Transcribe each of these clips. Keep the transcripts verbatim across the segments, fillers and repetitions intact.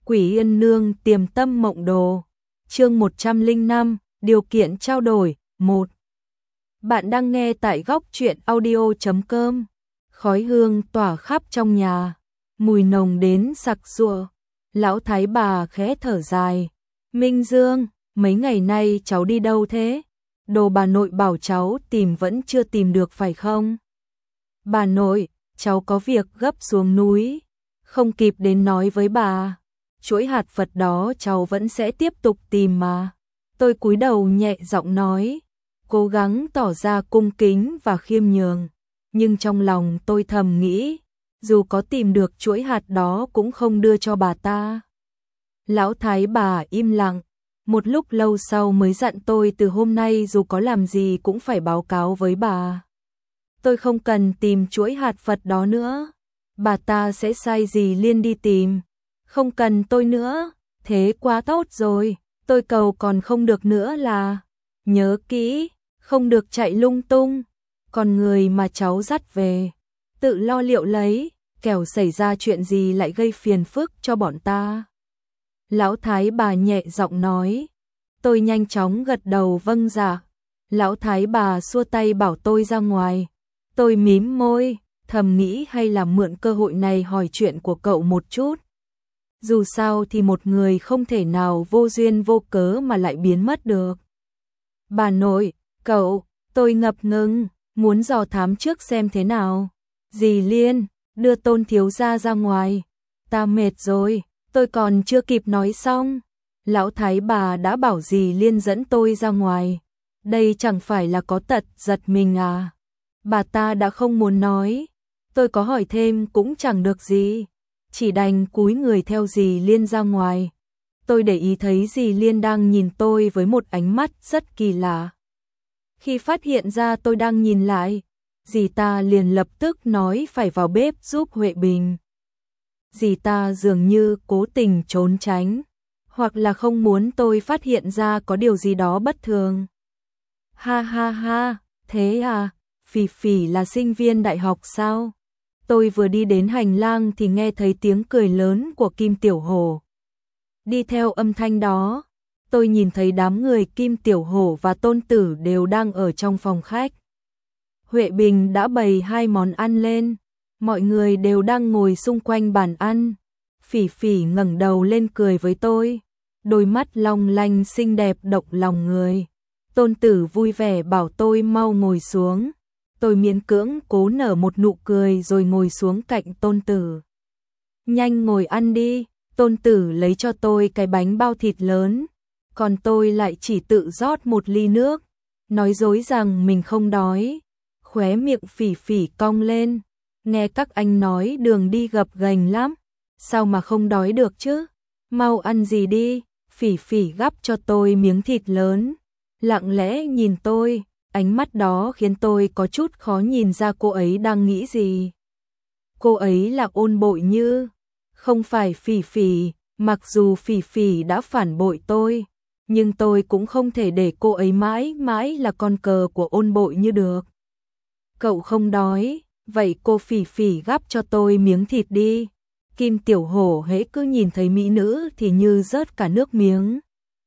Quỷ Yên Nương Tiềm Tâm Mộng Đồ. Chương một trăm lẻ năm, điều kiện trao đổi. một. Bạn đang nghe tại góc truyện audio chấm com. Khói hương tỏa khắp trong nhà, mùi nồng đến sặc sụa. Lão thái bà khẽ thở dài. Minh Dương, mấy ngày nay cháu đi đâu thế? Đồ bà nội bảo cháu tìm vẫn chưa tìm được phải không? Bà nội, cháu có việc gấp xuống núi, không kịp đến nói với bà. Chuỗi hạt Phật đó cháu vẫn sẽ tiếp tục tìm mà. Tôi cúi đầu nhẹ giọng nói, cố gắng tỏ ra cung kính và khiêm nhường. Nhưng trong lòng tôi thầm nghĩ, dù có tìm được chuỗi hạt đó cũng không đưa cho bà ta. Lão thái bà im lặng, một lúc lâu sau mới dặn tôi từ hôm nay dù có làm gì cũng phải báo cáo với bà. Tôi không cần tìm chuỗi hạt Phật đó nữa, bà ta sẽ sai dì Liên đi tìm. Không cần tôi nữa, thế quá tốt rồi, tôi cầu còn không được nữa là, nhớ kỹ, không được chạy lung tung, còn người mà cháu dắt về, tự lo liệu lấy, kẻo xảy ra chuyện gì lại gây phiền phức cho bọn ta. Lão thái bà nhẹ giọng nói, tôi nhanh chóng gật đầu vâng dạ. Lão thái bà xua tay bảo tôi ra ngoài, tôi mím môi, thầm nghĩ hay là mượn cơ hội này hỏi chuyện của cậu một chút. Dù sao thì một người không thể nào vô duyên vô cớ mà lại biến mất được. Bà nội, cậu, tôi ngập ngừng, muốn dò thám trước xem thế nào. Dì Liên, đưa Tôn thiếu gia ra ngoài. Ta mệt rồi, tôi còn chưa kịp nói xong. Lão thái bà đã bảo dì Liên dẫn tôi ra ngoài. Đây chẳng phải là có tật giật mình à. Bà ta đã không muốn nói. Tôi có hỏi thêm cũng chẳng được gì. Chỉ đành cúi người theo dì Liên ra ngoài. Tôi để ý thấy dì Liên đang nhìn tôi với một ánh mắt rất kỳ lạ. Khi phát hiện ra tôi đang nhìn lại, dì ta liền lập tức nói phải vào bếp giúp Huệ Bình. Dì ta dường như cố tình trốn tránh, hoặc là không muốn tôi phát hiện ra có điều gì đó bất thường. Ha ha ha, thế à, Phỉ Phỉ là sinh viên đại học sao? Tôi vừa đi đến hành lang thì nghe thấy tiếng cười lớn của Kim Tiểu Hổ. Đi theo âm thanh đó, tôi nhìn thấy đám người Kim Tiểu Hổ và Tôn Tử đều đang ở trong phòng khách. Huệ Bình đã bày hai món ăn lên, mọi người đều đang ngồi xung quanh bàn ăn. Phỉ Phỉ ngẩng đầu lên cười với tôi, đôi mắt long lanh xinh đẹp động lòng người. Tôn Tử vui vẻ bảo tôi mau ngồi xuống. Tôi miễn cưỡng cố nở một nụ cười rồi ngồi xuống cạnh Tôn Tử. Nhanh ngồi ăn đi, Tôn Tử lấy cho tôi cái bánh bao thịt lớn, còn tôi lại chỉ tự rót một ly nước, nói dối rằng mình không đói. Khóe miệng Phỉ Phỉ cong lên, nghe các anh nói đường đi gập ghềnh lắm, sao mà không đói được chứ? Mau ăn gì đi. Phỉ Phỉ gắp cho tôi miếng thịt lớn, lặng lẽ nhìn tôi. Ánh mắt đó khiến tôi có chút khó nhìn ra cô ấy đang nghĩ gì. Cô ấy là Ôn Bội Như, không phải Phỉ Phỉ. Mặc dù Phỉ Phỉ đã phản bội tôi, nhưng tôi cũng không thể để cô ấy mãi mãi là con cờ của Ôn Bội Như được. Cậu không đói, vậy cô Phỉ Phỉ gắp cho tôi miếng thịt đi. Kim Tiểu Hổ hễ cứ nhìn thấy mỹ nữ thì như rớt cả nước miếng.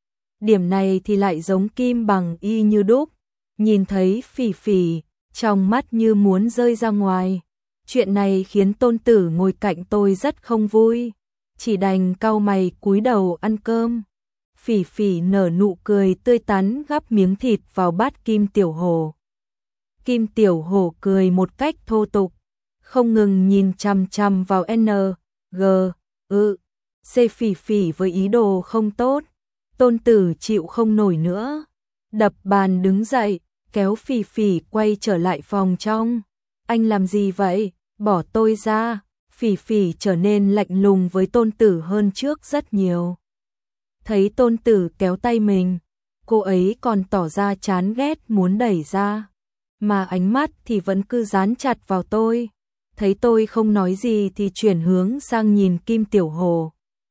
Điểm này thì lại giống Kim Bằng y như đúc. Nhìn thấy Phỉ Phỉ, trong mắt như muốn rơi ra ngoài. Chuyện này khiến Tôn Tử ngồi cạnh tôi rất không vui, chỉ đành cau mày cúi đầu ăn cơm. Phỉ Phỉ nở nụ cười tươi tắn gắp miếng thịt vào bát Kim Tiểu Hổ. Kim Tiểu Hổ cười một cách thô tục, không ngừng nhìn chằm chằm vào N, G, ư, C Phỉ Phỉ với ý đồ không tốt. Tôn Tử chịu không nổi nữa, đập bàn đứng dậy, kéo Phỉ Phỉ quay trở lại phòng trong. Anh làm gì vậy? Bỏ tôi ra. Phỉ Phỉ trở nên lạnh lùng với Tôn Tử hơn trước rất nhiều. Thấy Tôn Tử kéo tay mình, cô ấy còn tỏ ra chán ghét muốn đẩy ra, mà ánh mắt thì vẫn cứ dán chặt vào tôi. Thấy tôi không nói gì thì chuyển hướng sang nhìn Kim Tiểu Hổ.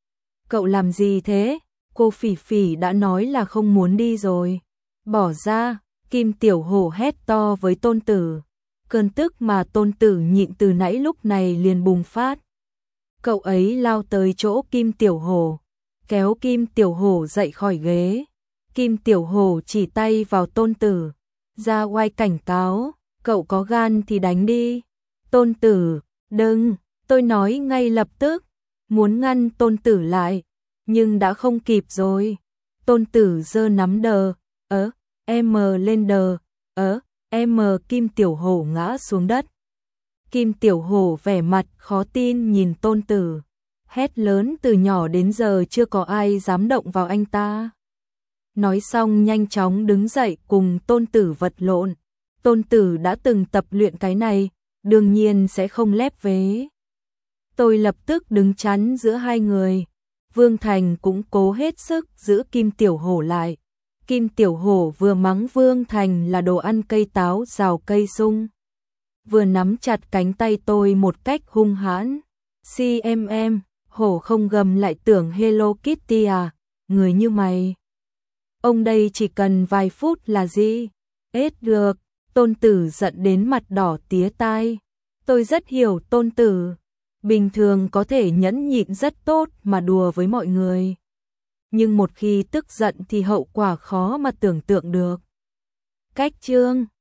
Cậu làm gì thế? Cô Phỉ Phỉ đã nói là không muốn đi rồi. Bỏ ra. Kim Tiểu Hổ hét to với Tôn Tử. Cơn tức mà Tôn Tử nhịn từ nãy lúc này liền bùng phát. Cậu ấy lao tới chỗ Kim Tiểu Hổ, kéo Kim Tiểu Hổ dậy khỏi ghế. Kim Tiểu Hổ chỉ tay vào Tôn Tử, ra oai cảnh cáo, cậu có gan thì đánh đi. Tôn Tử, đừng, tôi nói ngay lập tức, muốn ngăn Tôn Tử lại, nhưng đã không kịp rồi. Tôn Tử giơ nắm đờ, ớ, em lên đờ, ớ, em Kim Tiểu Hổ ngã xuống đất. Kim Tiểu Hổ vẻ mặt khó tin nhìn Tôn Tử, hét lớn từ nhỏ đến giờ chưa có ai dám động vào anh ta. Nói xong nhanh chóng đứng dậy cùng Tôn Tử vật lộn. Tôn Tử đã từng tập luyện cái này, đương nhiên sẽ không lép vế. Tôi lập tức đứng chắn giữa hai người. Vương Thành cũng cố hết sức giữ Kim Tiểu Hổ lại. Kim Tiểu Hổ vừa mắng Vương Thành là đồ ăn cây táo rào cây sung, vừa nắm chặt cánh tay tôi một cách hung hãn. xê em em, hổ không gầm lại tưởng Hello Kitty à, người như mày. Ông đây chỉ cần vài phút là gì? Ết được, Tôn Tử giận đến mặt đỏ tía tai. Tôi rất hiểu Tôn Tử, bình thường có thể nhẫn nhịn rất tốt mà đùa với mọi người. Nhưng một khi tức giận thì hậu quả khó mà tưởng tượng được. Cách chương